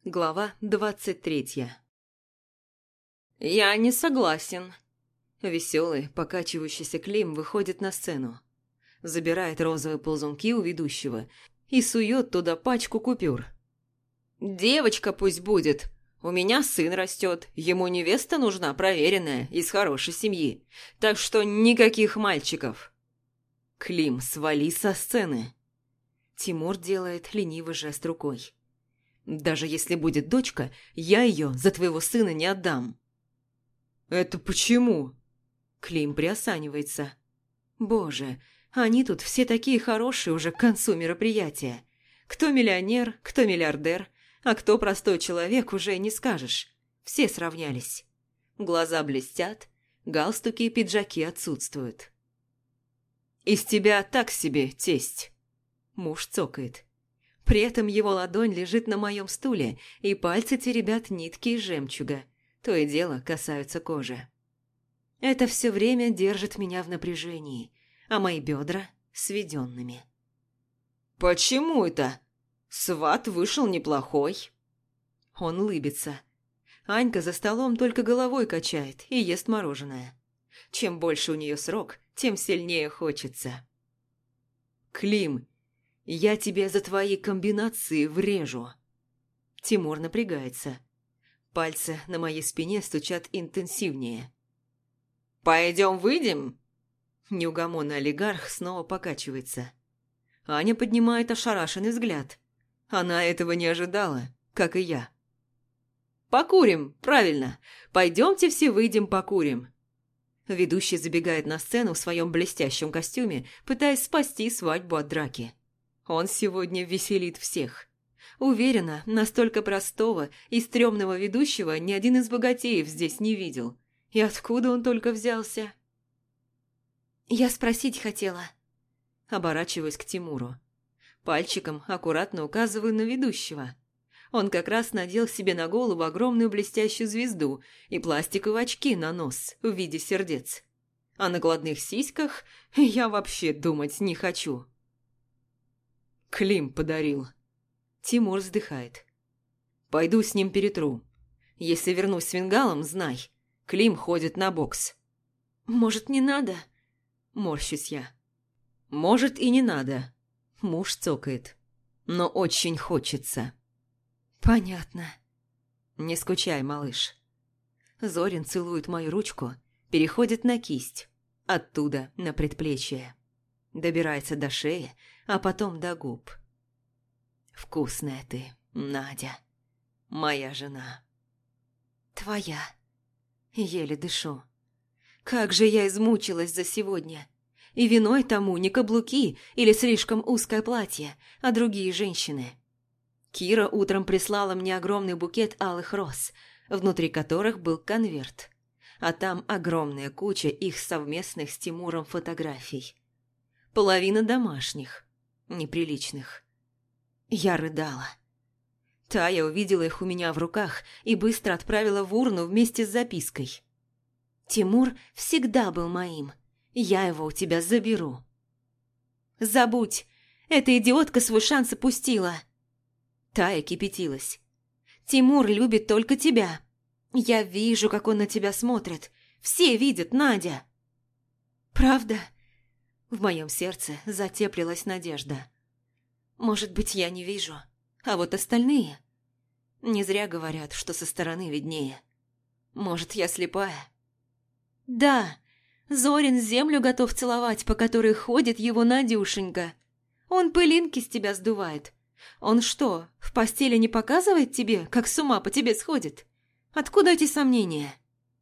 Глава 23. «Я не согласен». Веселый, покачивающийся Клим выходит на сцену. Забирает розовые ползунки у ведущего и сует туда пачку купюр. «Девочка пусть будет. У меня сын растет, ему невеста нужна проверенная, из хорошей семьи. Так что никаких мальчиков». «Клим, свали со сцены». Тимур делает ленивый жест рукой. «Даже если будет дочка, я ее за твоего сына не отдам». «Это почему?» Клим приосанивается. «Боже, они тут все такие хорошие уже к концу мероприятия. Кто миллионер, кто миллиардер, а кто простой человек, уже не скажешь. Все сравнялись. Глаза блестят, галстуки и пиджаки отсутствуют». «Из тебя так себе, тесть!» Муж цокает. При этом его ладонь лежит на моем стуле, и пальцы теребят нитки из жемчуга. То и дело касаются кожи. Это все время держит меня в напряжении, а мои бедра сведенными. «Почему это? Сват вышел неплохой». Он улыбится. Анька за столом только головой качает и ест мороженое. Чем больше у нее срок, тем сильнее хочется. «Клим, я тебе за твои комбинации врежу». Тимур напрягается. Пальцы на моей спине стучат интенсивнее. «Пойдем выйдем?» Неугомонный олигарх снова покачивается. Аня поднимает ошарашенный взгляд. Она этого не ожидала, как и я. «Покурим, правильно. Пойдемте все выйдем покурим». Ведущий забегает на сцену в своем блестящем костюме, пытаясь спасти свадьбу от драки. Он сегодня веселит всех. Уверена, настолько простого и стрёмного ведущего ни один из богатеев здесь не видел. И откуда он только взялся? «Я спросить хотела». Оборачиваюсь к Тимуру. Пальчиком аккуратно указываю на ведущего. Он как раз надел себе на голову огромную блестящую звезду и пластиковые очки на нос в виде сердец. А на гладных сиськах я вообще думать не хочу. Клим подарил. Тимур вздыхает. «Пойду с ним перетру. Если вернусь с фингалом, знай, Клим ходит на бокс». «Может, не надо?» Морщусь я. «Может, и не надо». Муж цокает. «Но очень хочется». «Понятно». «Не скучай, малыш». Зорин целует мою ручку, переходит на кисть, оттуда на предплечье. Добирается до шеи, а потом до губ. «Вкусная ты, Надя, моя жена». «Твоя». Еле дышу. Как же я измучилась за сегодня. И виной тому не каблуки или слишком узкое платье, а другие женщины. Кира утром прислала мне огромный букет алых роз, внутри которых был конверт. А там огромная куча их совместных с Тимуром фотографий. Половина домашних, неприличных. Я рыдала. Тая увидела их у меня в руках и быстро отправила в урну вместе с запиской. «Тимур всегда был моим. Я его у тебя заберу». «Забудь! Эта идиотка свой шанс упустила!» Тая кипятилась. «Тимур любит только тебя. Я вижу, как он на тебя смотрит. Все видят, Надя». «Правда?» В моем сердце затеплилась надежда. «Может быть, я не вижу, а вот остальные...» Не зря говорят, что со стороны виднее. Может, я слепая? «Да, Зорин землю готов целовать, по которой ходит его Надюшенька. Он пылинки с тебя сдувает. Он что, в постели не показывает тебе, как с ума по тебе сходит? Откуда эти сомнения?»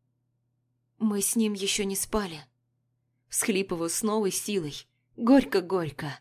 «Мы с ним еще не спали». Всхлипываю с новой силой. Горько-горько.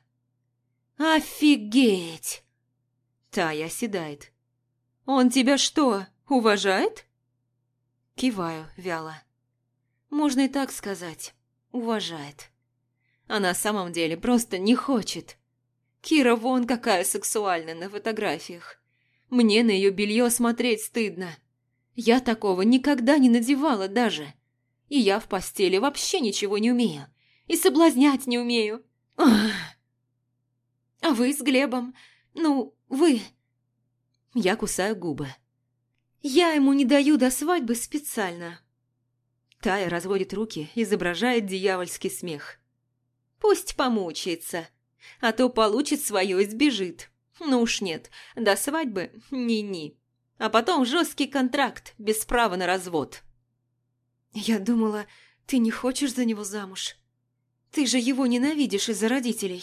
«Офигеть!» Тая оседает. «Он тебя что, уважает?» Киваю вяло. Можно и так сказать. Уважает. А на самом деле просто не хочет. Кира вон какая сексуальная на фотографиях. Мне на ее белье смотреть стыдно. Я такого никогда не надевала даже. И я в постели вообще ничего не умею. И соблазнять не умею. Ах. А вы с Глебом? Ну, вы... Я кусаю губы. Я ему не даю до свадьбы специально. Тая разводит руки, изображает дьявольский смех. Пусть помучается, а то получит свое и сбежит. Ну уж нет, до свадьбы ни-ни. А потом жесткий контракт, без права на развод. Я думала, ты не хочешь за него замуж. Ты же его ненавидишь из-за родителей.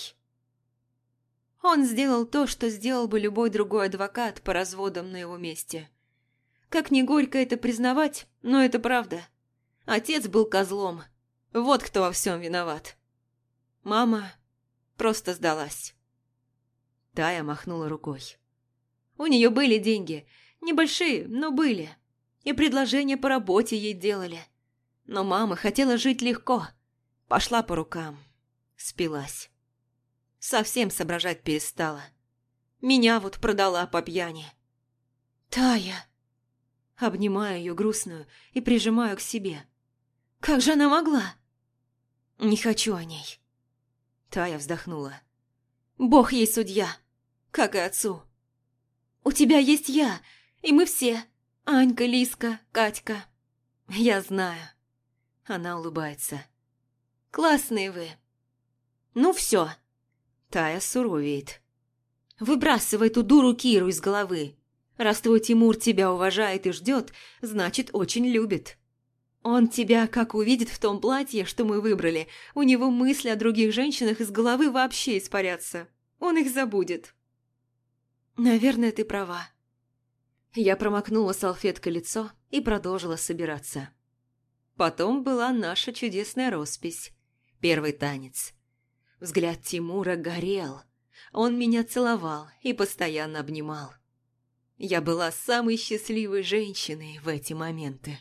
Он сделал то, что сделал бы любой другой адвокат по разводам на его месте. Как ни горько это признавать, но это правда. Отец был козлом. Вот кто во всем виноват. Мама просто сдалась. Тая махнула рукой. У нее были деньги. Небольшие, но были. И предложения по работе ей делали. Но мама хотела жить легко. Пошла по рукам. Спилась. Совсем соображать перестала. Меня вот продала по пьяни. Тая. Обнимаю ее грустную и прижимаю к себе. Как же она могла? Не хочу о ней. Тая вздохнула. Бог ей судья, как и отцу. У тебя есть я, и мы все. Анька, Лиска, Катька. Я знаю. Она улыбается. Классные вы. Ну все. Тая суровеет. Выбрасывай ту дуру Киру из головы. Раз твой Тимур тебя уважает и ждет, значит, очень любит. Он тебя, как увидит в том платье, что мы выбрали, у него мысли о других женщинах из головы вообще испарятся. Он их забудет. Наверное, ты права. Я промокнула салфеткой лицо и продолжила собираться. Потом была наша чудесная роспись. Первый танец. Взгляд Тимура горел. Он меня целовал и постоянно обнимал. Я была самой счастливой женщиной в эти моменты.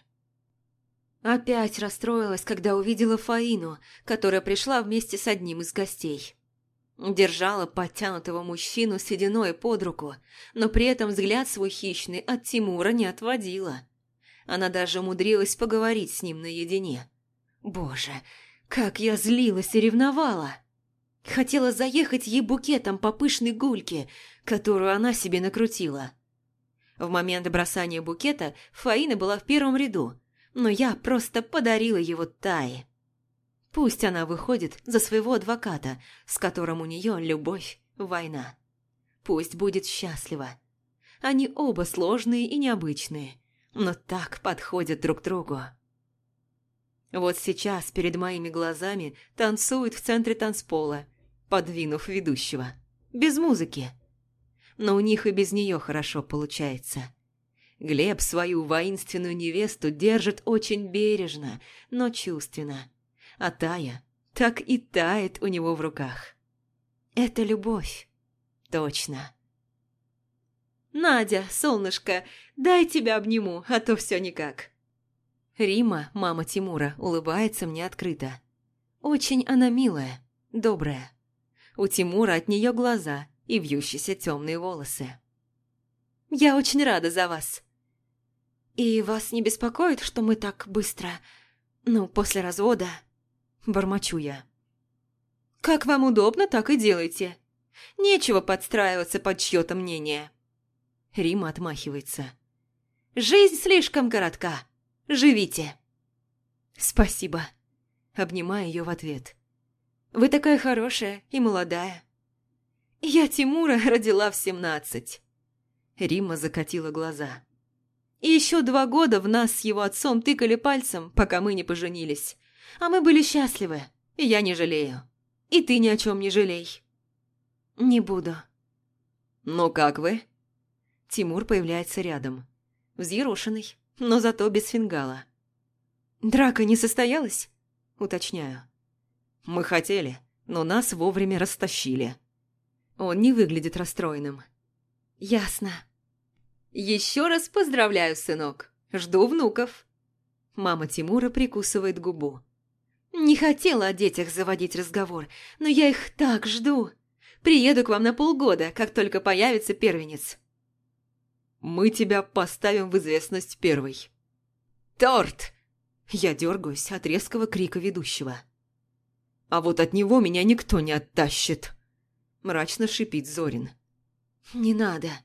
Опять расстроилась, когда увидела Фаину, которая пришла вместе с одним из гостей. Держала подтянутого мужчину сединой под руку, но при этом взгляд свой хищный от Тимура не отводила. Она даже умудрилась поговорить с ним наедине. Боже, как я злилась и ревновала! Хотела заехать ей букетом по пышной гульке, которую она себе накрутила. В момент бросания букета Фаина была в первом ряду, но я просто подарила его Тае. Пусть она выходит за своего адвоката, с которым у нее любовь, война. Пусть будет счастлива. Они оба сложные и необычные, но так подходят друг другу. Вот сейчас перед моими глазами танцует в центре танцпола, подвинув ведущего. Без музыки. Но у них и без нее хорошо получается. Глеб свою воинственную невесту держит очень бережно, но чувственно. А Тая так и тает у него в руках. Это любовь. Точно. «Надя, солнышко, дай тебя обниму, а то все никак». Рима, мама Тимура, улыбается мне открыто. Очень она милая, добрая. У Тимура от нее глаза и вьющиеся темные волосы. «Я очень рада за вас». «И вас не беспокоит, что мы так быстро, после развода?» Бормочу я. «Как вам удобно, так и делайте. Нечего подстраиваться под чье-то мнение». Рима отмахивается. «Жизнь слишком коротка. Живите». «Спасибо». Обнимаю ее в ответ. «Вы такая хорошая и молодая». «Я Тимура родила в 17». Рима закатила глаза. «И еще 2 года в нас с его отцом тыкали пальцем, пока мы не поженились. А мы были счастливы, и я не жалею. И ты ни о чем не жалей». «Не буду». «Ну как вы?» Тимур появляется рядом. Взъерошенный, но зато без фингала. «Драка не состоялась?» Уточняю. «Мы хотели, но нас вовремя растащили». Он не выглядит расстроенным. «Ясно». «Еще раз поздравляю, сынок. Жду внуков». Мама Тимура прикусывает губу. «Не хотела о детях заводить разговор, но я их так жду. Приеду к вам на полгода, как только появится первенец». «Мы тебя поставим в известность первой». «Торт!» Я дергаюсь от резкого крика ведущего. «А вот от него меня никто не оттащит», – мрачно шипит Зорин. «Не надо».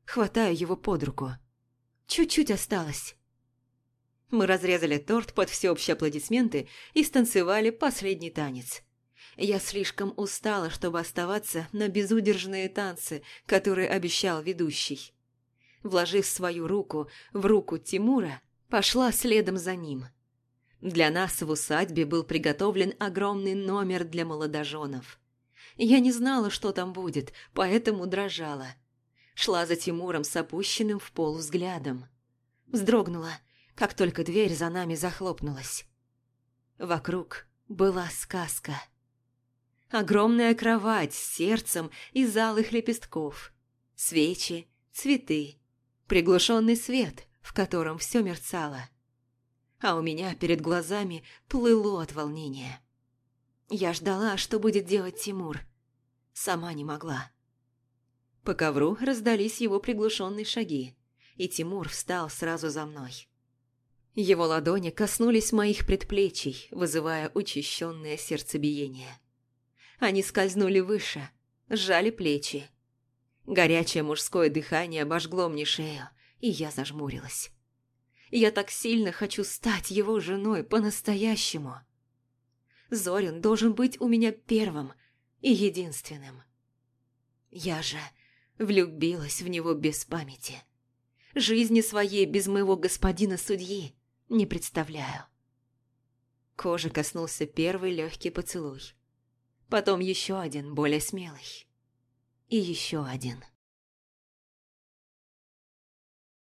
Хватаю его под руку. Чуть-чуть осталось. Мы разрезали торт под всеобщие аплодисменты и станцевали последний танец. Я слишком устала, чтобы оставаться на безудержные танцы, которые обещал ведущий. Вложив свою руку в руку Тимура, пошла следом за ним. Для нас в усадьбе был приготовлен огромный номер для молодоженов. Я не знала, что там будет, поэтому дрожала. Шла за Тимуром с опущенным в пол взглядом. Вздрогнула, как только дверь за нами захлопнулась. Вокруг была сказка. Огромная кровать с сердцем из алых лепестков, свечи, цветы, приглушенный свет, в котором все мерцало. А у меня перед глазами плыло от волнения. Я ждала, что будет делать Тимур. Сама не могла. По ковру раздались его приглушенные шаги, и Тимур встал сразу за мной. Его ладони коснулись моих предплечий, вызывая учащенное сердцебиение. Они скользнули выше, сжали плечи. Горячее мужское дыхание обожгло мне шею, и я зажмурилась. Я так сильно хочу стать его женой по-настоящему. Зорин должен быть у меня первым и единственным. Я же влюбилась в него без памяти. Жизни своей без моего господина-судьи не представляю. Кожи коснулся первый легкий поцелуй. Потом еще один, более смелый. И еще один.